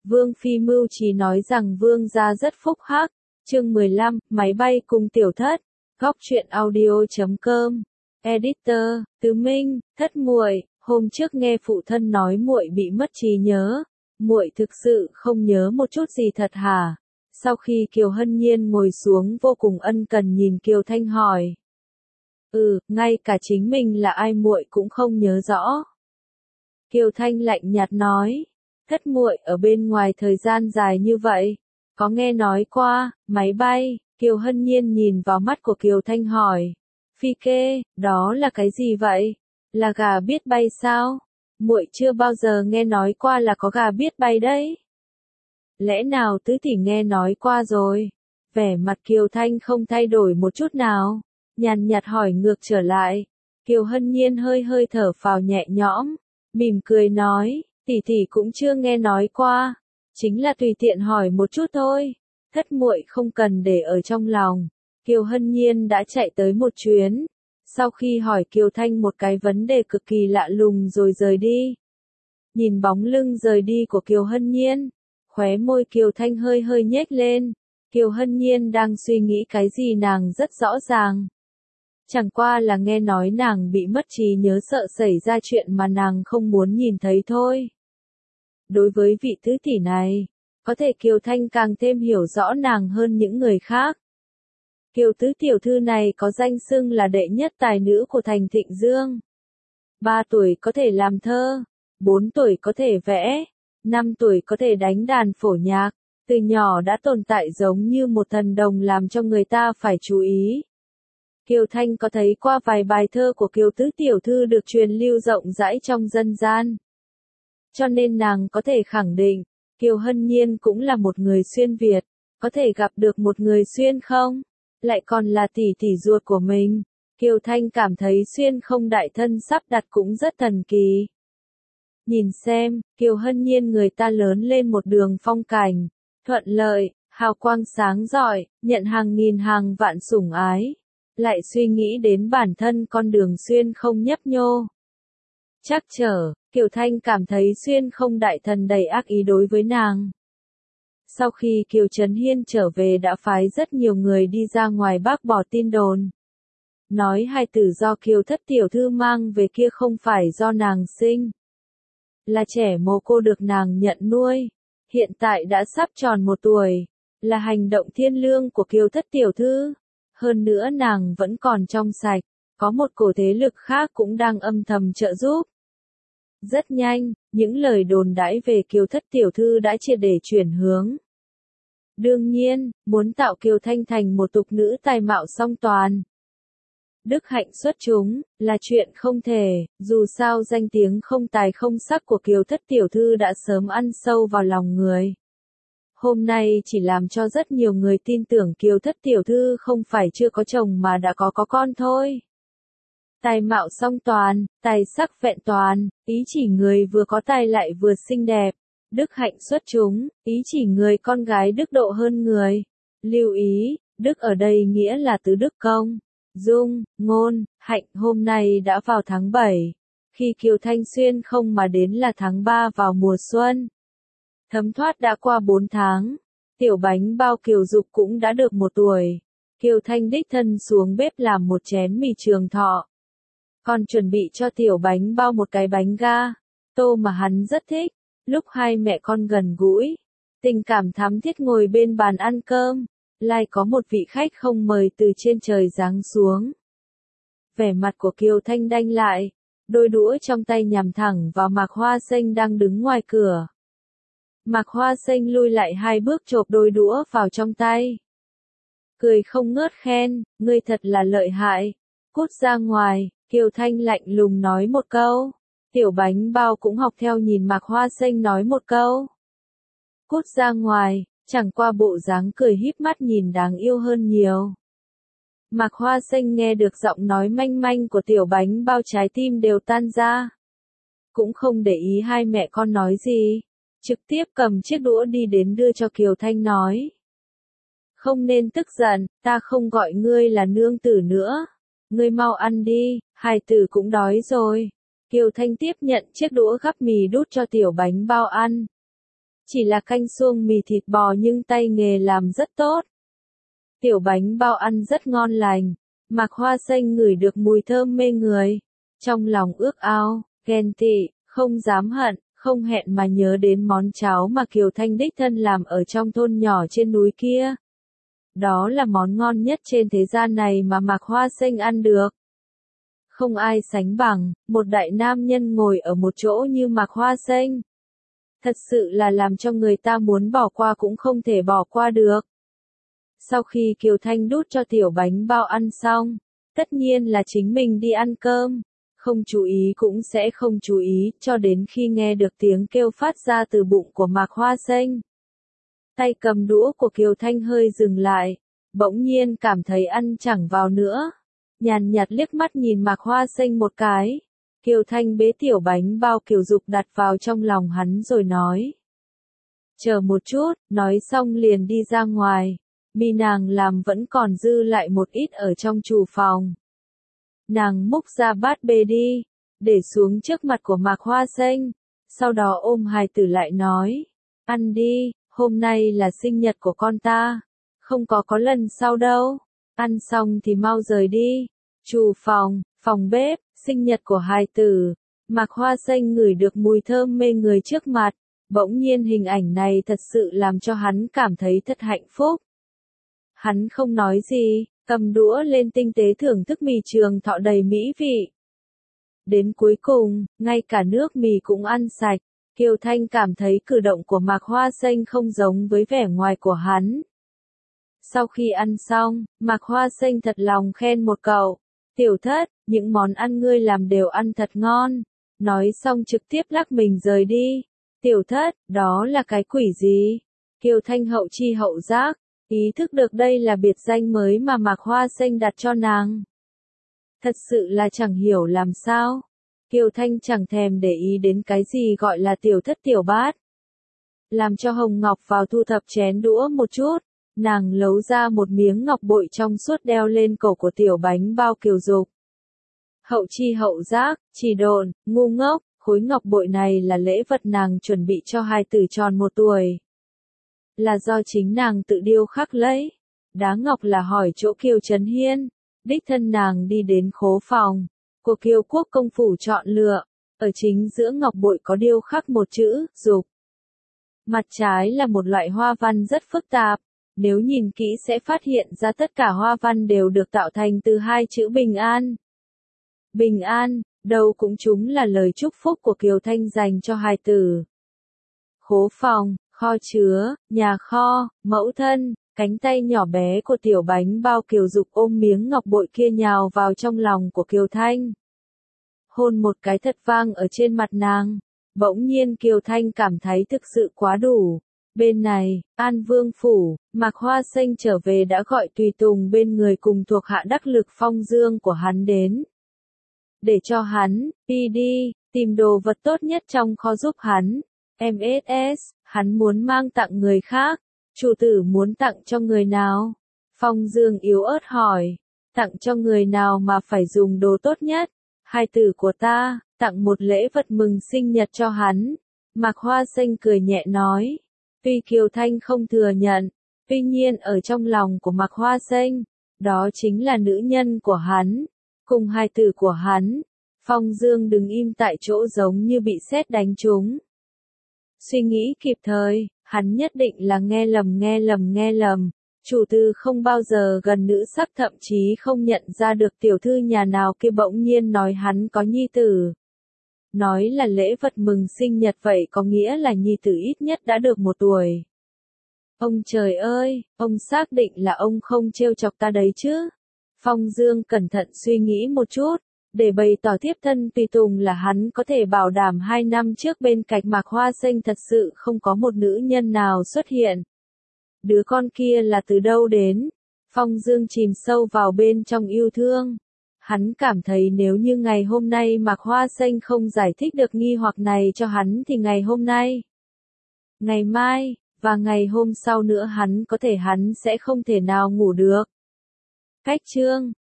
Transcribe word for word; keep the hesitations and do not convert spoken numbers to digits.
Vương Phi mưu trí nói rằng vương gia rất phúc hắc. Chương mười lăm, máy bay cùng tiểu thất. Góc truyện audio chấm com. Editor, Tứ Minh, thất muội, hôm trước nghe phụ thân nói muội bị mất trí nhớ, muội thực sự không nhớ một chút gì thật hả? Sau khi Kiều Hân Nhiên ngồi xuống vô cùng ân cần nhìn Kiều Thanh hỏi. Ừ, ngay cả chính mình là ai muội cũng không nhớ rõ. Kiều Thanh lạnh nhạt nói, thất muội ở bên ngoài thời gian dài như vậy, có nghe nói qua, máy bay, Kiều Hân Nhiên nhìn vào mắt của Kiều Thanh hỏi. Phi kê, đó là cái gì vậy? Là gà biết bay sao? Muội chưa bao giờ nghe nói qua là có gà biết bay đấy. Lẽ nào tứ tỷ nghe nói qua rồi? Vẻ mặt Kiều Thanh không thay đổi một chút nào, nhàn nhạt hỏi ngược trở lại. Kiều Hân Nhiên hơi hơi thở phào nhẹ nhõm, mỉm cười nói, tỷ tỷ cũng chưa nghe nói qua, chính là tùy tiện hỏi một chút thôi, thất muội không cần để ở trong lòng. Kiều Hân Nhiên đã chạy tới một chuyến, sau khi hỏi Kiều Thanh một cái vấn đề cực kỳ lạ lùng rồi rời đi. Nhìn bóng lưng rời đi của Kiều Hân Nhiên, khóe môi Kiều Thanh hơi hơi nhếch lên. Kiều Hân Nhiên đang suy nghĩ cái gì nàng rất rõ ràng. Chẳng qua là nghe nói nàng bị mất trí nhớ sợ xảy ra chuyện mà nàng không muốn nhìn thấy thôi. Đối với vị tứ tỷ này, có thể Kiều Thanh càng thêm hiểu rõ nàng hơn những người khác. Kiều tứ tiểu thư này có danh xưng là đệ nhất tài nữ của thành Thịnh Dương. Ba tuổi có thể làm thơ, bốn tuổi có thể vẽ, năm tuổi có thể đánh đàn phổ nhạc, từ nhỏ đã tồn tại giống như một thần đồng làm cho người ta phải chú ý. Kiều Thanh có thấy qua vài bài thơ của Kiều tứ tiểu thư được truyền lưu rộng rãi trong dân gian. Cho nên nàng có thể khẳng định, Kiều Hân Nhiên cũng là một người xuyên Việt, có thể gặp được một người xuyên không? Lại còn là tỷ tỷ ruột của mình. Kiều Thanh cảm thấy xuyên không đại thân sắp đặt cũng rất thần kỳ. Nhìn xem, Kiều Hân Nhiên người ta lớn lên một đường phong cảnh, thuận lợi, hào quang sáng rọi, nhận hàng nghìn hàng vạn sủng ái. Lại suy nghĩ đến bản thân con đường xuyên không nhấp nhô. Chắc trở, Kiều Thanh cảm thấy xuyên không đại thần đầy ác ý đối với nàng. Sau khi Kiều Trấn Hiên trở về đã phái rất nhiều người đi ra ngoài bác bỏ tin đồn. Nói hai tử do Kiều thất tiểu thư mang về kia không phải do nàng sinh. Là trẻ mồ cô được nàng nhận nuôi. Hiện tại đã sắp tròn một tuổi. Là hành động thiên lương của Kiều thất tiểu thư. Hơn nữa nàng vẫn còn trong sạch. Có một cổ thế lực khác cũng đang âm thầm trợ giúp. Rất nhanh, những lời đồn đãi về Kiều thất tiểu thư đã triệt để chuyển hướng. Đương nhiên, muốn tạo Kiều Thanh thành một tục nữ tài mạo song toàn. Đức hạnh xuất chúng, là chuyện không thể, dù sao danh tiếng không tài không sắc của Kiều thất tiểu thư đã sớm ăn sâu vào lòng người. Hôm nay chỉ làm cho rất nhiều người tin tưởng Kiều thất tiểu thư không phải chưa có chồng mà đã có có con thôi. Tài mạo song toàn, tài sắc vẹn toàn, ý chỉ người vừa có tài lại vừa xinh đẹp. Đức hạnh xuất chúng, ý chỉ người con gái đức độ hơn người. Lưu ý, đức ở đây nghĩa là tứ đức công, dung, ngôn, hạnh. Hôm nay đã vào tháng bảy. Khi Kiều Thanh xuyên không mà đến là tháng ba vào mùa xuân. Thấm thoát đã qua bốn tháng. Tiểu bánh bao Kiều Dục cũng đã được một tuổi. Kiều Thanh đích thân xuống bếp làm một chén mì trường thọ. Còn chuẩn bị cho tiểu bánh bao một cái bánh ga, tô mà hắn rất thích. Lúc hai mẹ con gần gũi, tình cảm thắm thiết ngồi bên bàn ăn cơm, lại có một vị khách không mời từ trên trời giáng xuống. Vẻ mặt của Kiều Thanh đanh lại, đôi đũa trong tay nhằm thẳng vào Mạc Hoa Xanh đang đứng ngoài cửa. Mạc Hoa Xanh lui lại hai bước chộp đôi đũa vào trong tay. Cười không ngớt khen, ngươi thật là lợi hại. Cút ra ngoài, Kiều Thanh lạnh lùng nói một câu. Tiểu bánh bao cũng học theo nhìn Mạc Hoa Xanh nói một câu. Cút ra ngoài, chẳng qua bộ dáng cười híp mắt nhìn đáng yêu hơn nhiều. Mạc Hoa Xanh nghe được giọng nói manh manh của tiểu bánh bao trái tim đều tan ra. Cũng không để ý hai mẹ con nói gì. Trực tiếp cầm chiếc đũa đi đến đưa cho Kiều Thanh nói. Không nên tức giận, ta không gọi ngươi là nương tử nữa. Ngươi mau ăn đi, hài tử cũng đói rồi. Kiều Thanh tiếp nhận chiếc đũa gắp mì đút cho tiểu bánh bao ăn. Chỉ là canh suông mì thịt bò nhưng tay nghề làm rất tốt. Tiểu bánh bao ăn rất ngon lành. Mạc Hoa Xanh ngửi được mùi thơm mê người. Trong lòng ước ao, ghen tị, không dám hận, không hẹn mà nhớ đến món cháo mà Kiều Thanh đích thân làm ở trong thôn nhỏ trên núi kia. Đó là món ngon nhất trên thế gian này mà Mạc Hoa Xanh ăn được. Không ai sánh bằng, một đại nam nhân ngồi ở một chỗ như Mạc Hoa Xanh. Thật sự là làm cho người ta muốn bỏ qua cũng không thể bỏ qua được. Sau khi Kiều Thanh đút cho tiểu bánh bao ăn xong, tất nhiên là chính mình đi ăn cơm. Không chú ý cũng sẽ không chú ý, cho đến khi nghe được tiếng kêu phát ra từ bụng của Mạc Hoa Xanh. Tay cầm đũa của Kiều Thanh hơi dừng lại, bỗng nhiên cảm thấy ăn chẳng vào nữa. Nhàn nhạt liếc mắt nhìn Mạc Hoa Xanh một cái. Kiều Thanh bế tiểu bánh bao Kiều Dục đặt vào trong lòng hắn rồi nói. Chờ một chút, nói xong liền đi ra ngoài. Mì nàng làm vẫn còn dư lại một ít ở trong chủ phòng. Nàng múc ra bát bê đi, để xuống trước mặt của Mạc Hoa Xanh. Sau đó ôm hài tử lại nói. Ăn đi, hôm nay là sinh nhật của con ta. Không có có lần sau đâu. Ăn xong thì mau rời đi. Chủ phòng, phòng bếp, sinh nhật của hài tử. Mạc Hoa Xanh ngửi được mùi thơm mê người trước mặt. Bỗng nhiên hình ảnh này thật sự làm cho hắn cảm thấy thật hạnh phúc. Hắn không nói gì, cầm đũa lên tinh tế thưởng thức mì trường thọ đầy mỹ vị. Đến cuối cùng, ngay cả nước mì cũng ăn sạch. Kiều Thanh cảm thấy cử động của Mạc Hoa Xanh không giống với vẻ ngoài của hắn. Sau khi ăn xong, Mạc Hoa Xanh thật lòng khen một câu. Tiểu Thất, những món ăn ngươi làm đều ăn thật ngon. Nói xong trực tiếp lắc mình rời đi. Tiểu Thất, đó là cái quỷ gì? Kiều Thanh hậu chi hậu giác, ý thức được đây là biệt danh mới mà Mạc Hoa Xanh đặt cho nàng. Thật sự là chẳng hiểu làm sao. Kiều Thanh chẳng thèm để ý đến cái gì gọi là tiểu thất tiểu bát. Làm cho Hồng Ngọc vào thu thập chén đũa một chút, nàng lấu ra một miếng ngọc bội trong suốt đeo lên cổ của tiểu bánh bao Kiều Dục. Hậu chi hậu giác, chỉ độn, ngu ngốc, khối ngọc bội này là lễ vật nàng chuẩn bị cho hài tử tròn một tuổi. Là do chính nàng tự điêu khắc lấy. Đá ngọc là hỏi chỗ Kiều Trấn Hiên. Đích thân nàng đi đến khố phòng của Kiều Quốc công phủ chọn lựa. Ở chính giữa ngọc bội có điêu khắc một chữ, dục. Mặt trái là một loại hoa văn rất phức tạp. Nếu nhìn kỹ sẽ phát hiện ra tất cả hoa văn đều được tạo thành từ hai chữ bình an. Bình an, đâu cũng chúng là lời chúc phúc của Kiều Thanh dành cho hài tử. Khố phòng, kho chứa, nhà kho, mẫu thân, cánh tay nhỏ bé của tiểu bánh bao Kiều Dục ôm miếng ngọc bội kia nhào vào trong lòng của Kiều Thanh. Hôn một cái thật vang ở trên mặt nàng. Bỗng nhiên Kiều Thanh cảm thấy thực sự quá đủ. Bên này, An Vương Phủ, Mạc Hoa Xanh trở về đã gọi tùy tùng bên người cùng thuộc hạ đắc lực Phong Dương của hắn đến. Để cho hắn, đi đi, tìm đồ vật tốt nhất trong kho giúp hắn. em ét ét, hắn muốn mang tặng người khác. Chủ tử muốn tặng cho người nào? Phong Dương yếu ớt hỏi. Tặng cho người nào mà phải dùng đồ tốt nhất? Hài tử của ta, tặng một lễ vật mừng sinh nhật cho hắn. Mạc Hoa Xanh cười nhẹ nói. Tuy Kiều Thanh không thừa nhận, tuy nhiên ở trong lòng của Mạc Hoa Xanh, đó chính là nữ nhân của hắn, cùng hài tử của hắn. Phong Dương đứng im tại chỗ giống như bị sét đánh trúng. Suy nghĩ kịp thời, hắn nhất định là nghe lầm nghe lầm nghe lầm. Chủ tử không bao giờ gần nữ sắc, thậm chí không nhận ra được tiểu thư nhà nào kia bỗng nhiên nói hắn có nhi tử. Nói là lễ vật mừng sinh nhật vậy có nghĩa là nhi tử ít nhất đã được một tuổi. Ông trời ơi, ông xác định là ông không trêu chọc ta đấy chứ. Phong Dương cẩn thận suy nghĩ một chút, để bày tỏ tiếp thân tùy tùng là hắn có thể bảo đảm hai năm trước bên cạnh Mạc Hoa Xanh thật sự không có một nữ nhân nào xuất hiện. Đứa con kia là từ đâu đến? Phong Dương chìm sâu vào bên trong yêu thương. Hắn cảm thấy nếu như ngày hôm nay Mạc Hoa Xanh không giải thích được nghi hoặc này cho hắn thì ngày hôm nay, ngày mai, và ngày hôm sau nữa hắn có thể hắn sẽ không thể nào ngủ được. Cách chương